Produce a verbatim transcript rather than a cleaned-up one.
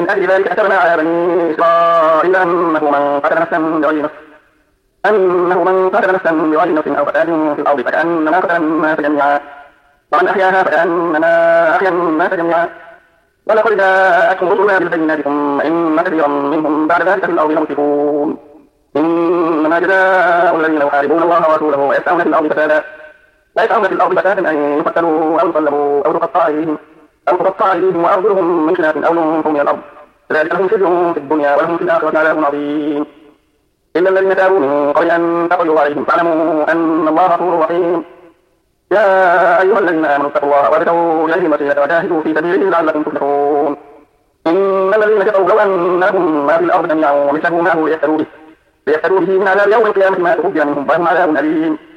أجل ذلك كتبنا على بني إسرائيل أنه من قتل نفسا بغير نفس أنه من قتل نفسا بغير نفس أو فساد في الأرض فكأنما قتل الناس جميعا ومن أحياها فكأنما أحيا الناس جميعا ولقد جاءتهم رسلنا بالبينات ثم إن كثيرا منهم بعد ذلك في الأرض لمسرفون إنما جزاء الذين يحاربون الله ورسوله ويسعون في الأرض فسادا لا يسعون في الأرض فسادا أن يقتلوا أو يصلبوا أو تقطع أيديهم أو تقطع أيديهم وأرجلهم من خلاف أو ينفوا من الأرض ذلك لهم خزي في الدنيا ولهم في الآخرة عذاب عظيم إلا الذين تابوا من قبل أن تقدروا عليهم فاعلموا أن الله غفور رحيم يا أيها الذين آمنوا اتقوا الله وابتغوا إليه الوسيلة وجاهدوا في سبيله لعلكم تفلحون إن الذين كفروا لو أن لهم ما في الأرض جميعا ومثله معه ليفتروا به ليفتروا به من عذاب يوم القيامة ما تقبل منهم ولهم عذاب أليم